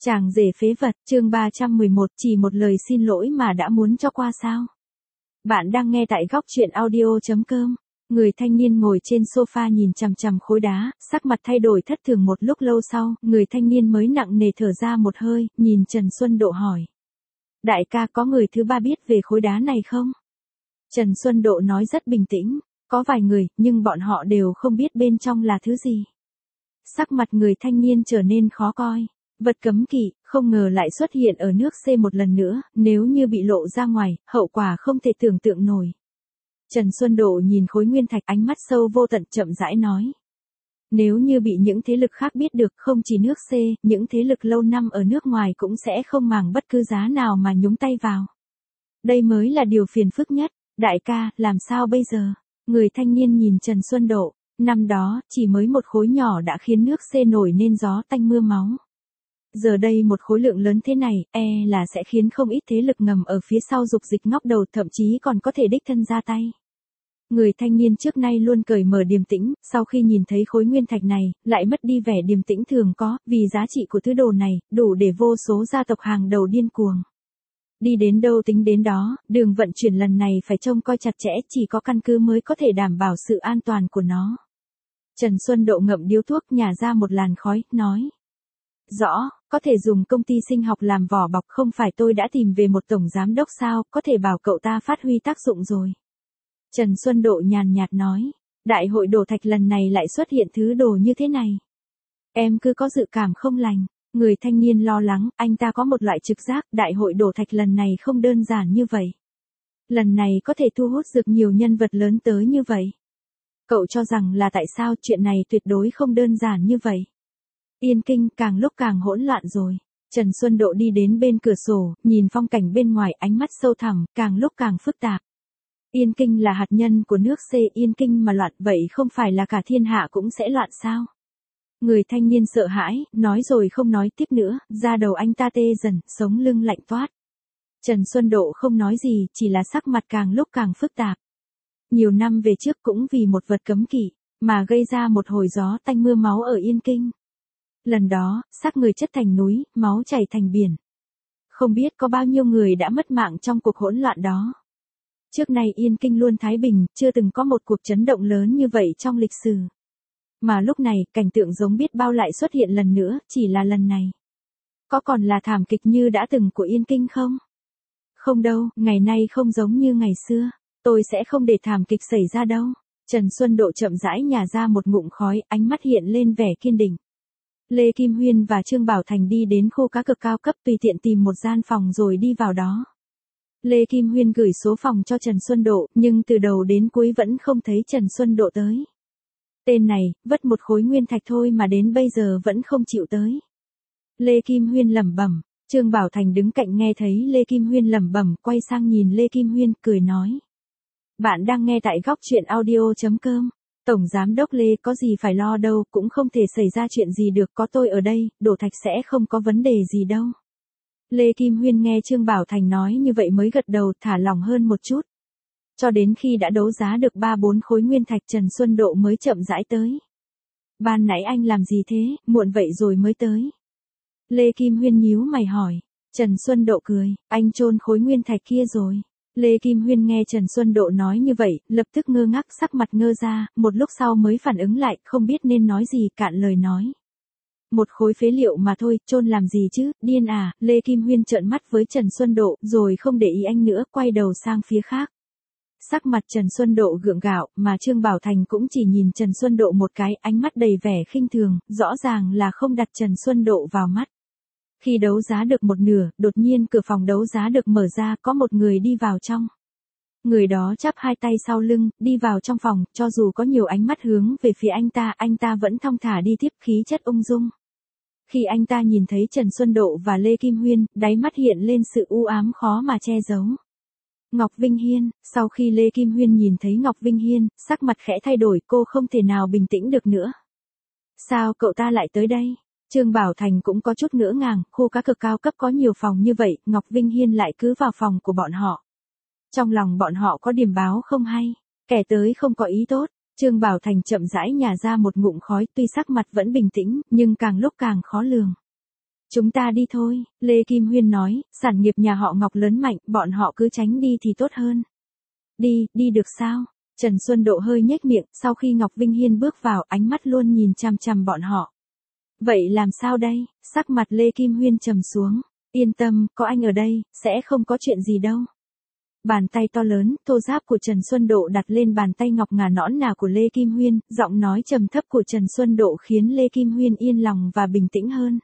Chàng rể phế vật, chương 311, chỉ một lời xin lỗi mà đã muốn cho qua sao? Bạn đang nghe tại góc truyện audio.com. Người thanh niên ngồi trên sofa nhìn chằm chằm khối đá, sắc mặt thay đổi thất thường một lúc lâu sau, người thanh niên mới nặng nề thở ra một hơi, nhìn Trần Xuân Độ hỏi. Đại ca, có người thứ ba biết về khối đá này không? Trần Xuân Độ nói rất bình tĩnh, có vài người, nhưng bọn họ đều không biết bên trong là thứ gì. Sắc mặt người thanh niên trở nên khó coi. Vật cấm kỵ, không ngờ lại xuất hiện ở nước C một lần nữa, nếu như bị lộ ra ngoài, hậu quả không thể tưởng tượng nổi. Trần Xuân Độ nhìn khối nguyên thạch, ánh mắt sâu vô tận, chậm rãi nói. Nếu như bị những thế lực khác biết được, không chỉ nước C, những thế lực lâu năm ở nước ngoài cũng sẽ không màng bất cứ giá nào mà nhúng tay vào. Đây mới là điều phiền phức nhất. Đại ca, làm sao bây giờ? Người thanh niên nhìn Trần Xuân Độ, năm đó, chỉ mới một khối nhỏ đã khiến nước C nổi nên gió tanh mưa máu. Giờ đây một khối lượng lớn thế này, là sẽ khiến không ít thế lực ngầm ở phía sau dục dịch ngóc đầu, thậm chí còn có thể đích thân ra tay. Người thanh niên trước nay luôn cởi mở điềm tĩnh, sau khi nhìn thấy khối nguyên thạch này, lại mất đi vẻ điềm tĩnh thường có, vì giá trị của thứ đồ này, đủ để vô số gia tộc hàng đầu điên cuồng. Đi đến đâu tính đến đó, đường vận chuyển lần này phải trông coi chặt chẽ, chỉ có căn cứ mới có thể đảm bảo sự an toàn của nó. Trần Xuân Độ ngậm điếu thuốc, nhả ra một làn khói, nói. Rõ, có thể dùng công ty sinh học làm vỏ bọc, không phải tôi đã tìm về một tổng giám đốc sao, có thể bảo cậu ta phát huy tác dụng rồi. Trần Xuân Độ nhàn nhạt nói, đại hội đổ thạch lần này lại xuất hiện thứ đồ như thế này. Em cứ có dự cảm không lành. Người thanh niên lo lắng, anh ta có một loại trực giác, đại hội đổ thạch lần này không đơn giản như vậy. Lần này có thể thu hút được nhiều nhân vật lớn tới như vậy. Cậu cho rằng là tại sao chuyện này tuyệt đối không đơn giản như vậy. Yên Kinh càng lúc càng hỗn loạn rồi. Trần Xuân Độ đi đến bên cửa sổ, nhìn phong cảnh bên ngoài, ánh mắt sâu thẳm, càng lúc càng phức tạp. Yên Kinh là hạt nhân của nước C, Yên Kinh mà loạn, vậy không phải là cả thiên hạ cũng sẽ loạn sao? Người thanh niên sợ hãi, nói rồi không nói tiếp nữa, da đầu anh ta tê dần, sống lưng lạnh toát. Trần Xuân Độ không nói gì, chỉ là sắc mặt càng lúc càng phức tạp. Nhiều năm về trước cũng vì một vật cấm kỵ, mà gây ra một hồi gió tanh mưa máu ở Yên Kinh. Lần đó, xác người chất thành núi, máu chảy thành biển. Không biết có bao nhiêu người đã mất mạng trong cuộc hỗn loạn đó. Trước nay Yên Kinh luôn thái bình, chưa từng có một cuộc chấn động lớn như vậy trong lịch sử. Mà lúc này, cảnh tượng giống biết bao lại xuất hiện lần nữa, chỉ là lần này. Có còn là thảm kịch như đã từng của Yên Kinh không? Không đâu, ngày nay không giống như ngày xưa. Tôi sẽ không để thảm kịch xảy ra đâu. Trần Xuân Độ chậm rãi nhả ra một ngụm khói, ánh mắt hiện lên vẻ kiên định. Lê Kim Huyên và Trương Bảo Thành đi đến khu cá cược cao cấp, tùy tiện tìm một gian phòng rồi đi vào đó. Lê Kim Huyên gửi số phòng cho Trần Xuân Độ, nhưng từ đầu đến cuối vẫn không thấy Trần Xuân Độ tới. Tên này, vất một khối nguyên thạch thôi mà đến bây giờ vẫn không chịu tới. Lê Kim Huyên lẩm bẩm. Trương Bảo Thành đứng cạnh nghe thấy Lê Kim Huyên lẩm bẩm, quay sang nhìn Lê Kim Huyên, cười nói. Bạn đang nghe tại góc truyện audio.com. Tổng giám đốc Lê, có gì phải lo đâu, cũng không thể xảy ra chuyện gì được, có tôi ở đây, đổ thạch sẽ không có vấn đề gì đâu. Lê Kim Huyên nghe Trương Bảo Thành nói như vậy mới gật đầu, thả lỏng hơn một chút. Cho đến khi đã đấu giá được 3-4 khối nguyên thạch, Trần Xuân Độ mới chậm rãi tới. Ban nãy anh làm gì thế, muộn vậy rồi mới tới. Lê Kim Huyên nhíu mày hỏi. Trần Xuân Độ cười, anh chôn khối nguyên thạch kia rồi. Lê Kim Huyên nghe Trần Xuân Độ nói như vậy, lập tức ngơ ngác, sắc mặt ngơ ra, một lúc sau mới phản ứng lại, không biết nên nói gì, cạn lời nói. Một khối phế liệu mà thôi, chôn làm gì chứ, điên à? Lê Kim Huyên trợn mắt với Trần Xuân Độ, rồi không để ý anh nữa, quay đầu sang phía khác. Sắc mặt Trần Xuân Độ gượng gạo, mà Trương Bảo Thành cũng chỉ nhìn Trần Xuân Độ một cái, ánh mắt đầy vẻ khinh thường, rõ ràng là không đặt Trần Xuân Độ vào mắt. Khi đấu giá được một nửa, đột nhiên cửa phòng đấu giá được mở ra, có một người đi vào trong. Người đó chắp hai tay sau lưng, đi vào trong phòng, cho dù có nhiều ánh mắt hướng về phía anh ta vẫn thong thả đi tiếp, khí chất ung dung. Khi anh ta nhìn thấy Trần Xuân Độ và Lê Kim Huyên, đáy mắt hiện lên sự u ám khó mà che giấu. Ngọc Vinh Hiên, sau khi Lê Kim Huyên nhìn thấy Ngọc Vinh Hiên, sắc mặt khẽ thay đổi, cô không thể nào bình tĩnh được nữa. Sao cậu ta lại tới đây? Trương Bảo Thành cũng có chút ngỡ ngàng, khu cá cược cao cấp có nhiều phòng như vậy, Ngọc Vinh Hiên lại cứ vào phòng của bọn họ. Trong lòng bọn họ có điểm báo không hay, kẻ tới không có ý tốt. Trương Bảo Thành chậm rãi nhả ra một ngụm khói, tuy sắc mặt vẫn bình tĩnh, nhưng càng lúc càng khó lường. Chúng ta đi thôi, Lê Kim Huyên nói, sản nghiệp nhà họ Ngọc lớn mạnh, bọn họ cứ tránh đi thì tốt hơn. Đi được sao? Trần Xuân Độ hơi nhếch miệng, sau khi Ngọc Vinh Hiên bước vào, ánh mắt luôn nhìn chằm chằm bọn họ. Vậy làm sao đây? Sắc mặt Lê Kim Huyên trầm xuống. Yên tâm, có anh ở đây, sẽ không có chuyện gì đâu. Bàn tay to lớn, thô ráp của Trần Xuân Độ đặt lên bàn tay ngọc ngà nõn nà của Lê Kim Huyên, giọng nói trầm thấp của Trần Xuân Độ khiến Lê Kim Huyên yên lòng và bình tĩnh hơn.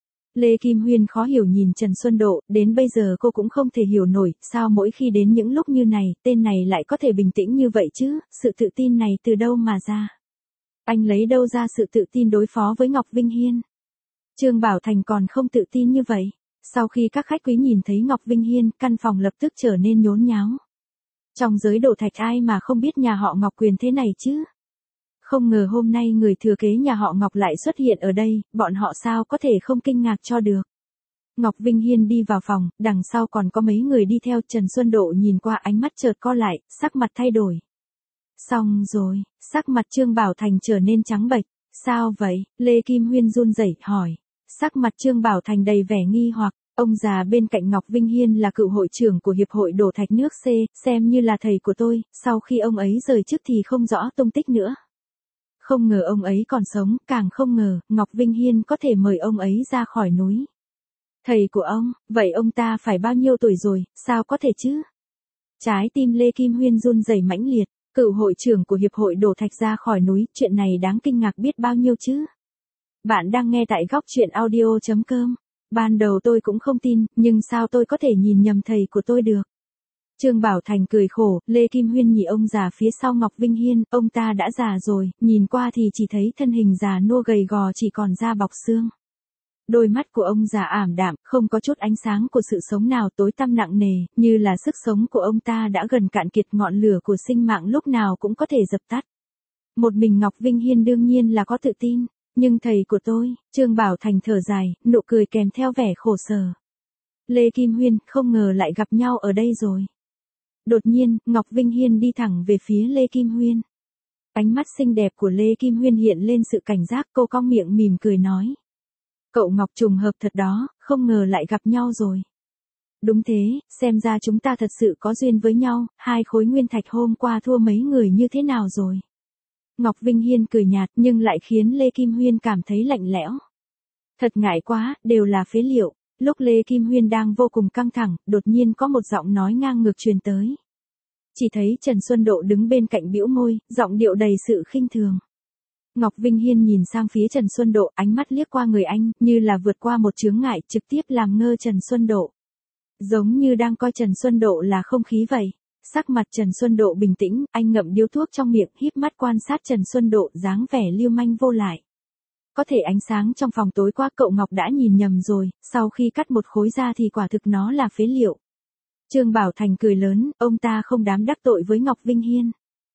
Lê Kim Huyên khó hiểu nhìn Trần Xuân Độ, đến bây giờ cô cũng không thể hiểu nổi, sao mỗi khi đến những lúc như này, tên này lại có thể bình tĩnh như vậy chứ, sự tự tin này từ đâu mà ra? Anh lấy đâu ra sự tự tin đối phó với Ngọc Vinh Hiên? Trương Bảo Thành còn không tự tin như vậy. Sau khi các khách quý nhìn thấy Ngọc Vinh Hiên, căn phòng lập tức trở nên nhốn nháo. Trong giới đổ thạch ai mà không biết nhà họ Ngọc quyền thế này chứ? Không ngờ hôm nay người thừa kế nhà họ Ngọc lại xuất hiện ở đây, bọn họ sao có thể không kinh ngạc cho được. Ngọc Vinh Hiên đi vào phòng, đằng sau còn có mấy người đi theo. Trần Xuân Độ nhìn qua, ánh mắt chợt co lại, sắc mặt thay đổi. Xong rồi, sắc mặt Trương Bảo Thành trở nên trắng bệch. Sao vậy? Lê Kim Huyên run rẩy hỏi. Sắc mặt Trương Bảo Thành đầy vẻ nghi hoặc, ông già bên cạnh Ngọc Vinh Hiên là cựu hội trưởng của Hiệp hội Đổ Thạch nước C, xem như là thầy của tôi, sau khi ông ấy rời chức thì không rõ tung tích nữa. Không ngờ ông ấy còn sống, càng không ngờ, Ngọc Vinh Hiên có thể mời ông ấy ra khỏi núi. Thầy của ông, vậy ông ta phải bao nhiêu tuổi rồi, sao có thể chứ? Trái tim Lê Kim Huyên run rẩy mãnh liệt, cựu hội trưởng của Hiệp hội Đổ Thạch ra khỏi núi, chuyện này đáng kinh ngạc biết bao nhiêu chứ? Bạn đang nghe tại góc truyện audio.com. Ban đầu tôi cũng không tin, nhưng sao tôi có thể nhìn nhầm thầy của tôi được? Trương Bảo Thành cười khổ, Lê Kim Huyên nhìn ông già phía sau Ngọc Vinh Hiên, ông ta đã già rồi, nhìn qua thì chỉ thấy thân hình già nua gầy gò chỉ còn da bọc xương. Đôi mắt của ông già ảm đạm, không có chút ánh sáng của sự sống nào, tối tăm nặng nề, như là sức sống của ông ta đã gần cạn kiệt, ngọn lửa của sinh mạng lúc nào cũng có thể dập tắt. Một mình Ngọc Vinh Hiên đương nhiên là có tự tin. Nhưng thầy của tôi, Trương Bảo Thành thở dài, nụ cười kèm theo vẻ khổ sở. Lê Kim Huyên, không ngờ lại gặp nhau ở đây rồi. Đột nhiên, Ngọc Vinh Hiên đi thẳng về phía Lê Kim Huyên. Ánh mắt xinh đẹp của Lê Kim Huyên hiện lên sự cảnh giác, cô cong miệng mỉm cười nói. Cậu Ngọc trùng hợp thật đó, không ngờ lại gặp nhau rồi. Đúng thế, xem ra chúng ta thật sự có duyên với nhau, hai khối nguyên thạch hôm qua thua mấy người như thế nào rồi? Ngọc Vinh Hiên cười nhạt nhưng lại khiến Lê Kim Huyên cảm thấy lạnh lẽo. Thật ngại quá, đều là phế liệu. Lúc Lê Kim Huyên đang vô cùng căng thẳng, đột nhiên có một giọng nói ngang ngược truyền tới. Chỉ thấy Trần Xuân Độ đứng bên cạnh bĩu môi, giọng điệu đầy sự khinh thường. Ngọc Vinh Hiên nhìn sang phía Trần Xuân Độ, ánh mắt liếc qua người anh, như là vượt qua một chướng ngại, trực tiếp làm ngơ Trần Xuân Độ. Giống như đang coi Trần Xuân Độ là không khí vậy. Sắc mặt Trần Xuân Độ bình tĩnh, anh ngậm điếu thuốc trong miệng, híp mắt quan sát Trần Xuân Độ, dáng vẻ lưu manh vô lại. Có thể ánh sáng trong phòng tối quá, cậu Ngọc đã nhìn nhầm rồi, sau khi cắt một khối ra thì quả thực nó là phế liệu. Trương Bảo Thành cười lớn, ông ta không dám đắc tội với Ngọc Vinh Hiên.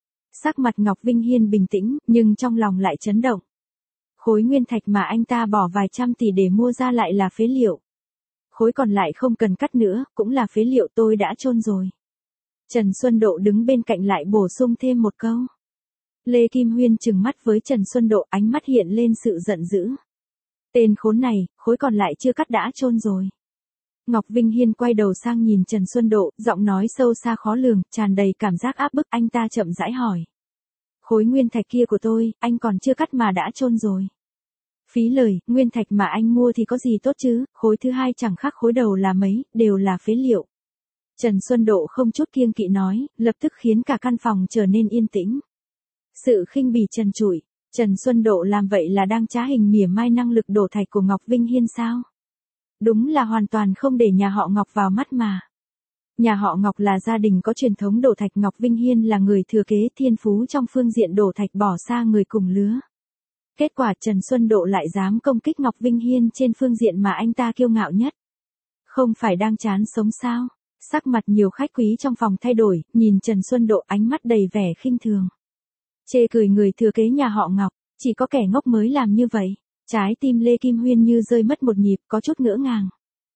Sắc mặt Ngọc Vinh Hiên bình tĩnh, nhưng trong lòng lại chấn động. Khối nguyên thạch mà anh ta bỏ vài trăm tỷ để mua ra lại là phế liệu. Khối còn lại không cần cắt nữa, cũng là phế liệu, tôi đã chôn rồi. Trần Xuân Độ đứng bên cạnh lại bổ sung thêm một câu. Lê Kim Huyên trừng mắt với Trần Xuân Độ, ánh mắt hiện lên sự giận dữ. Tên khốn này, khối còn lại chưa cắt đã chôn rồi. Ngọc Vinh Hiên quay đầu sang nhìn Trần Xuân Độ, giọng nói sâu xa khó lường, tràn đầy cảm giác áp bức. Anh ta chậm rãi hỏi. Khối nguyên thạch kia của tôi, anh còn chưa cắt mà đã chôn rồi. Phí lời, nguyên thạch mà anh mua thì có gì tốt chứ, khối thứ hai chẳng khác khối đầu là mấy, đều là phế liệu. Trần Xuân Độ không chút kiêng kỵ nói, lập tức khiến cả căn phòng trở nên yên tĩnh. Sự khinh bỉ trần trụi, Trần Xuân Độ làm vậy là đang trá hình mỉa mai năng lực đổ thạch của Ngọc Vinh Hiên sao? Đúng là hoàn toàn không để nhà họ Ngọc vào mắt mà. Nhà họ Ngọc là gia đình có truyền thống đổ thạch, Ngọc Vinh Hiên là người thừa kế thiên phú trong phương diện đổ thạch, bỏ xa người cùng lứa. Kết quả Trần Xuân Độ lại dám công kích Ngọc Vinh Hiên trên phương diện mà anh ta kiêu ngạo nhất. Không phải đang chán sống sao? Sắc mặt nhiều khách quý trong phòng thay đổi, nhìn Trần Xuân Độ, ánh mắt đầy vẻ khinh thường. Chê cười người thừa kế nhà họ Ngọc, chỉ có kẻ ngốc mới làm như vậy. Trái tim Lê Kim Huyên như rơi mất một nhịp, có chút ngỡ ngàng.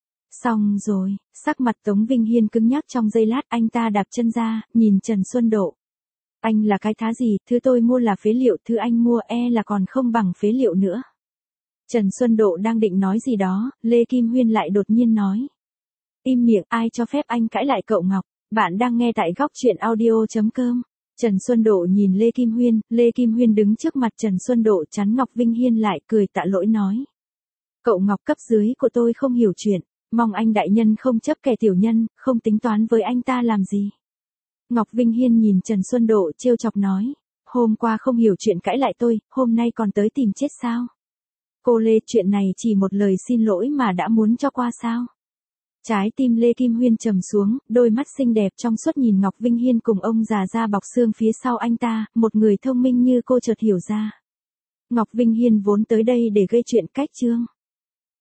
Xong rồi, sắc mặt Tống Vinh Hiên cứng nhắc trong giây lát, anh ta đạp chân ra, nhìn Trần Xuân Độ. Anh là cái thá gì, thứ tôi mua là phế liệu, thứ anh mua là còn không bằng phế liệu nữa. Trần Xuân Độ đang định nói gì đó, Lê Kim Huyên lại đột nhiên nói. Im miệng, ai cho phép anh cãi lại cậu Ngọc, bạn đang nghe tại góc chuyện audio.com. Trần Xuân Độ nhìn Lê Kim Huyên đứng trước mặt Trần Xuân Độ chắn Ngọc Vinh Hiên lại cười tạ lỗi nói. Cậu Ngọc cấp dưới của tôi không hiểu chuyện, mong anh đại nhân không chấp kẻ tiểu nhân, không tính toán với anh ta làm gì. Ngọc Vinh Hiên nhìn Trần Xuân Độ trêu chọc nói, hôm qua không hiểu chuyện cãi lại tôi, hôm nay còn tới tìm chết sao? Cô Lê, chuyện này chỉ một lời xin lỗi mà đã muốn cho qua sao? Trái tim Lê Kim Huyên trầm xuống, đôi mắt xinh đẹp trong suốt nhìn Ngọc Vinh Hiên cùng ông già da bọc xương phía sau anh ta, một người thông minh như cô chợt hiểu ra. Ngọc Vinh Hiên vốn tới đây để gây chuyện cách Trương